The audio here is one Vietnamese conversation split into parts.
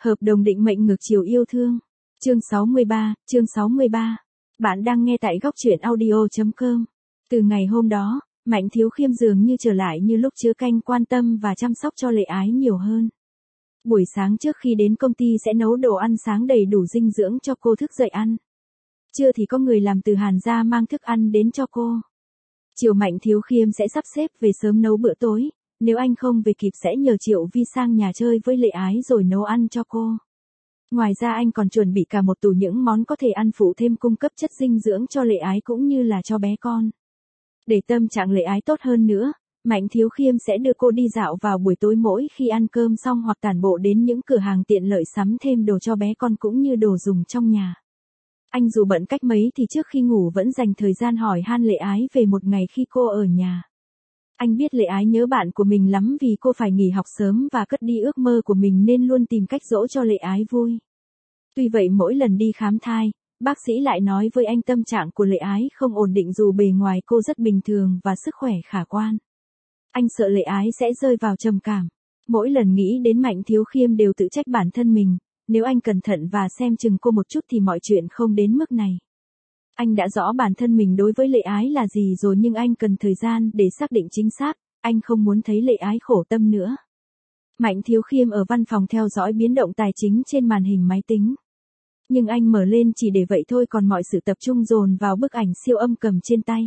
Hợp đồng định mệnh ngược chiều yêu thương. Chương 63. Bạn đang nghe tại góc truyện audio.com. Từ ngày hôm đó, Mạnh Thiếu Khiêm dường như trở lại như lúc chứa canh quan tâm và chăm sóc cho Lệ Ái nhiều hơn. Buổi sáng trước khi đến công ty sẽ nấu đồ ăn sáng đầy đủ dinh dưỡng cho cô thức dậy ăn. Trưa thì có người làm từ Hàn ra mang thức ăn đến cho cô. Chiều Mạnh Thiếu Khiêm sẽ sắp xếp về sớm nấu bữa tối, nếu anh không về kịp sẽ nhờ Triệu Vi sang nhà chơi với Lệ Ái rồi nấu ăn cho cô. Ngoài ra anh còn chuẩn bị cả một tủ những món có thể ăn phụ thêm cung cấp chất dinh dưỡng cho Lệ Ái cũng như là cho bé con. Để tâm trạng Lệ Ái tốt hơn nữa, Mạnh Thiếu Khiêm sẽ đưa cô đi dạo vào buổi tối mỗi khi ăn cơm xong hoặc tản bộ đến những cửa hàng tiện lợi sắm thêm đồ cho bé con cũng như đồ dùng trong nhà. Anh dù bận cách mấy thì trước khi ngủ vẫn dành thời gian hỏi han Lệ Ái về một ngày khi cô ở nhà. Anh biết Lệ Ái nhớ bạn của mình lắm vì cô phải nghỉ học sớm và cất đi ước mơ của mình nên luôn tìm cách dỗ cho Lệ Ái vui. Tuy vậy mỗi lần đi khám thai, bác sĩ lại nói với anh tâm trạng của Lệ Ái không ổn định dù bề ngoài cô rất bình thường và sức khỏe khả quan. Anh sợ Lệ Ái sẽ rơi vào trầm cảm. Mỗi lần nghĩ đến Mạnh Thiếu Khiêm đều tự trách bản thân mình, nếu anh cẩn thận và xem chừng cô một chút thì mọi chuyện không đến mức này. Anh đã rõ bản thân mình đối với Lệ Ái là gì rồi nhưng anh cần thời gian để xác định chính xác, anh không muốn thấy Lệ Ái khổ tâm nữa. Mạnh Thiếu Khiêm ở văn phòng theo dõi biến động tài chính trên màn hình máy tính. Nhưng anh mở lên chỉ để vậy thôi còn mọi sự tập trung dồn vào bức ảnh siêu âm cầm trên tay.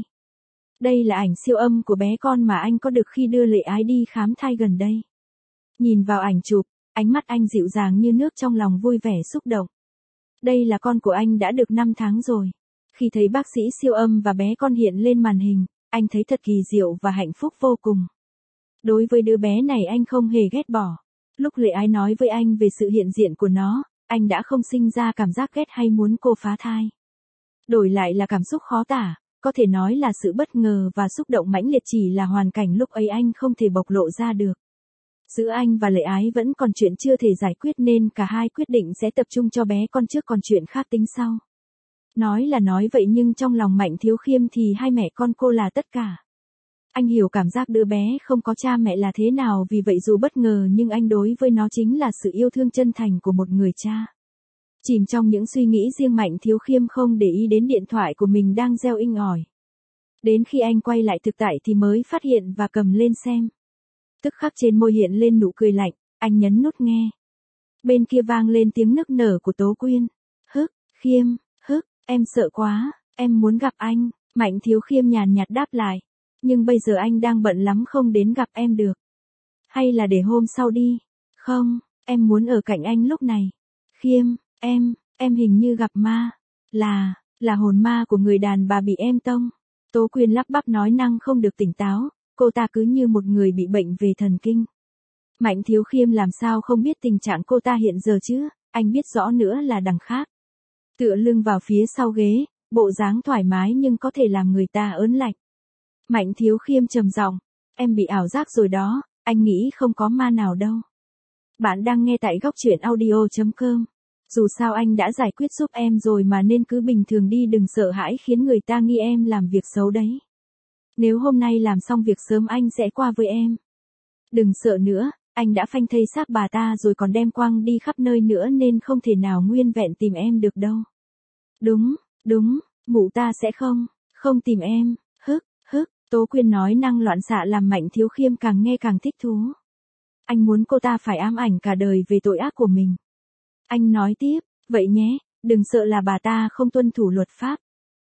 Đây là ảnh siêu âm của bé con mà anh có được khi đưa Lệ Ái đi khám thai gần đây. Nhìn vào ảnh chụp, ánh mắt anh dịu dàng như nước trong lòng vui vẻ xúc động. Đây là con của anh đã được 5 tháng rồi. Khi thấy bác sĩ siêu âm và bé con hiện lên màn hình, anh thấy thật kỳ diệu và hạnh phúc vô cùng. Đối với đứa bé này anh không hề ghét bỏ. Lúc Lệ Ái nói với anh về sự hiện diện của nó, anh đã không sinh ra cảm giác ghét hay muốn cô phá thai. Đổi lại là cảm xúc khó tả, có thể nói là sự bất ngờ và xúc động mãnh liệt chỉ là hoàn cảnh lúc ấy anh không thể bộc lộ ra được. Giữa anh và Lệ Ái vẫn còn chuyện chưa thể giải quyết nên cả hai quyết định sẽ tập trung cho bé con trước còn chuyện khác tính sau. Nói là nói vậy nhưng trong lòng Mạnh Thiếu Khiêm thì hai mẹ con cô là tất cả. Anh hiểu cảm giác đứa bé không có cha mẹ là thế nào vì vậy dù bất ngờ nhưng anh đối với nó chính là sự yêu thương chân thành của một người cha. Chìm trong những suy nghĩ riêng Mạnh Thiếu Khiêm không để ý đến điện thoại của mình đang reo inh ỏi. Đến khi anh quay lại thực tại thì mới phát hiện và cầm lên xem. Tức khắc trên môi hiện lên nụ cười lạnh, anh nhấn nút nghe. Bên kia vang lên tiếng nức nở của Tố Quyên. Khiêm, em sợ quá, em muốn gặp anh. Mạnh Thiếu Khiêm nhàn nhạt đáp lại. Nhưng bây giờ anh đang bận lắm không đến gặp em được. Hay là để hôm sau đi? Không, em muốn ở cạnh anh lúc này. Khiêm, em hình như gặp ma. Là hồn ma của người đàn bà bị em tông. Tố Quyên lắp bắp nói năng không được tỉnh táo, cô ta cứ như một người bị bệnh về thần kinh. Mạnh Thiếu Khiêm làm sao không biết tình trạng cô ta hiện giờ chứ, anh biết rõ nữa là đằng khác. Tựa lưng vào phía sau ghế, bộ dáng thoải mái nhưng có thể làm người ta ớn lạnh. Mạnh Thiếu Khiêm trầm giọng, em bị ảo giác rồi đó, anh nghĩ không có ma nào đâu. Bạn đang nghe tại góc truyện audio.com. Dù sao anh đã giải quyết giúp em rồi mà nên cứ bình thường đi đừng sợ hãi khiến người ta nghi em làm việc xấu đấy. Nếu hôm nay làm xong việc sớm anh sẽ qua với em. Đừng sợ nữa, anh đã phanh thây xác bà ta rồi còn đem quăng đi khắp nơi nữa nên không thể nào nguyên vẹn tìm em được đâu. Đúng, mụ ta sẽ không tìm em. Tố Quyên nói năng loạn xạ làm Mạnh Thiếu Khiêm càng nghe càng thích thú. Anh muốn cô ta phải ám ảnh cả đời về tội ác của mình. Anh nói tiếp, vậy nhé, đừng sợ là bà ta không tuân thủ luật pháp.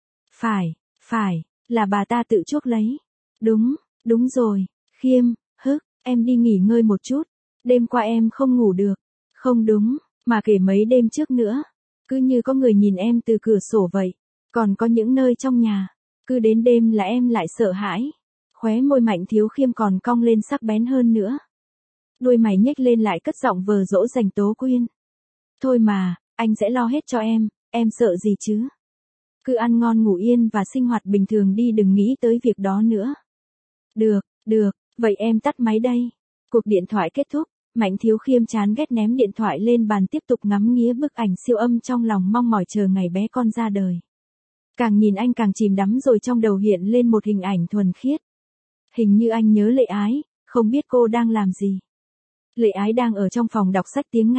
Phải, là bà ta tự chuốc lấy. Đúng rồi, Khiêm, em đi nghỉ ngơi một chút. Đêm qua em không ngủ được. Không đúng, mà kể mấy đêm trước nữa. Cứ như có người nhìn em từ cửa sổ vậy. Còn có những nơi trong nhà. Cứ đến đêm là em lại sợ hãi. Khóe môi Mạnh Thiếu Khiêm còn cong lên sắc bén hơn nữa. Đuôi mày nhếch lên lại cất giọng vờ dỗ dành Tố Quyên. Thôi mà, anh sẽ lo hết cho em sợ gì chứ. Cứ ăn ngon ngủ yên và sinh hoạt bình thường đi đừng nghĩ tới việc đó nữa. Được, vậy em tắt máy đây. Cuộc điện thoại kết thúc, Mạnh Thiếu Khiêm chán ghét ném điện thoại lên bàn tiếp tục ngắm nghía bức ảnh siêu âm trong lòng mong mỏi chờ ngày bé con ra đời. Càng nhìn anh càng chìm đắm rồi trong đầu hiện lên một hình ảnh thuần khiết. Hình như anh nhớ Lệ Ái, không biết cô đang làm gì. Lệ Ái đang ở trong phòng đọc sách tiếng Nga,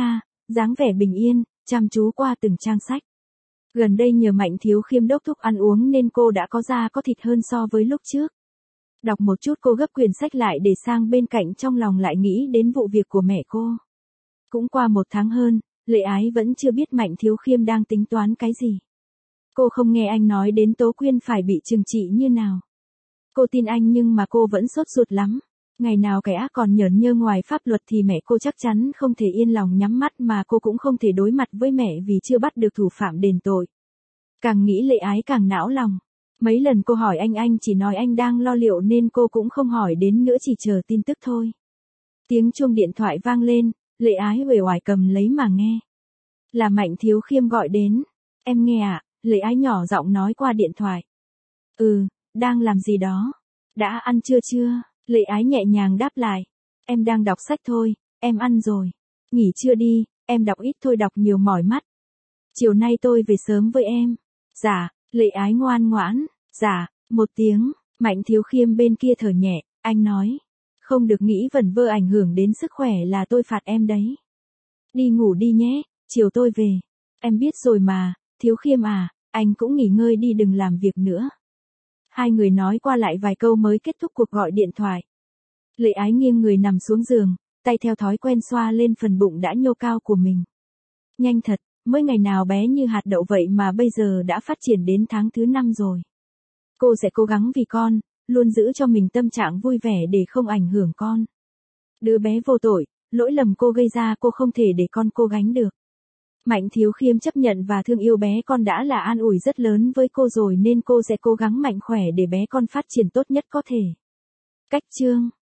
dáng vẻ bình yên, chăm chú qua từng trang sách. Gần đây nhờ Mạnh Thiếu Khiêm đốc thúc ăn uống nên cô đã có da có thịt hơn so với lúc trước. Đọc một chút cô gấp quyển sách lại để sang bên cạnh, trong lòng lại nghĩ đến vụ việc của mẹ cô. Cũng qua 1 tháng hơn, Lệ Ái vẫn chưa biết Mạnh Thiếu Khiêm đang tính toán cái gì. Cô không nghe anh nói đến Tố Quyên phải bị trừng trị như nào. Cô tin anh nhưng mà cô vẫn sốt ruột lắm. Ngày nào kẻ ác còn nhởn nhơ ngoài pháp luật thì mẹ cô chắc chắn không thể yên lòng nhắm mắt, mà cô cũng không thể đối mặt với mẹ vì chưa bắt được thủ phạm đền tội. Càng nghĩ Lệ Ái càng não lòng. Mấy lần cô hỏi anh chỉ nói anh đang lo liệu nên cô cũng không hỏi đến nữa, chỉ chờ tin tức thôi. Tiếng chuông điện thoại vang lên, Lệ Ái uể oải cầm lấy mà nghe. Là Mạnh Thiếu Khiêm gọi đến. Em nghe ạ, Lệ Ái nhỏ giọng nói qua điện thoại. Đang làm gì đó? Đã ăn trưa chưa? Lệ Ái nhẹ nhàng đáp lại. Em đang đọc sách thôi, em ăn rồi. Nghỉ trưa đi, em đọc ít thôi, đọc nhiều mỏi mắt. Chiều nay tôi về sớm với em. Dạ, Lệ Ái ngoan ngoãn. Dạ, một tiếng. Mạnh Thiếu Khiêm bên kia thở nhẹ, anh nói. Không được nghĩ vẩn vơ ảnh hưởng đến sức khỏe là tôi phạt em đấy. Đi ngủ đi nhé, chiều tôi về. Em biết rồi mà, Thiếu Khiêm à, anh cũng nghỉ ngơi đi, đừng làm việc nữa. Hai người nói qua lại vài câu mới kết thúc cuộc gọi điện thoại. Lệ Ái nghiêng người nằm xuống giường, tay theo thói quen xoa lên phần bụng đã nhô cao của mình. Nhanh thật, mới ngày nào bé như hạt đậu vậy mà bây giờ đã phát triển đến tháng thứ 5 rồi. Cô sẽ cố gắng vì con, luôn giữ cho mình tâm trạng vui vẻ để không ảnh hưởng con. Đứa bé vô tội, lỗi lầm cô gây ra cô không thể để con cô gánh được. Mạnh Thiếu Khiêm chấp nhận và thương yêu bé con đã là an ủi rất lớn với cô rồi, nên cô sẽ cố gắng mạnh khỏe để bé con phát triển tốt nhất có thể. Cách chương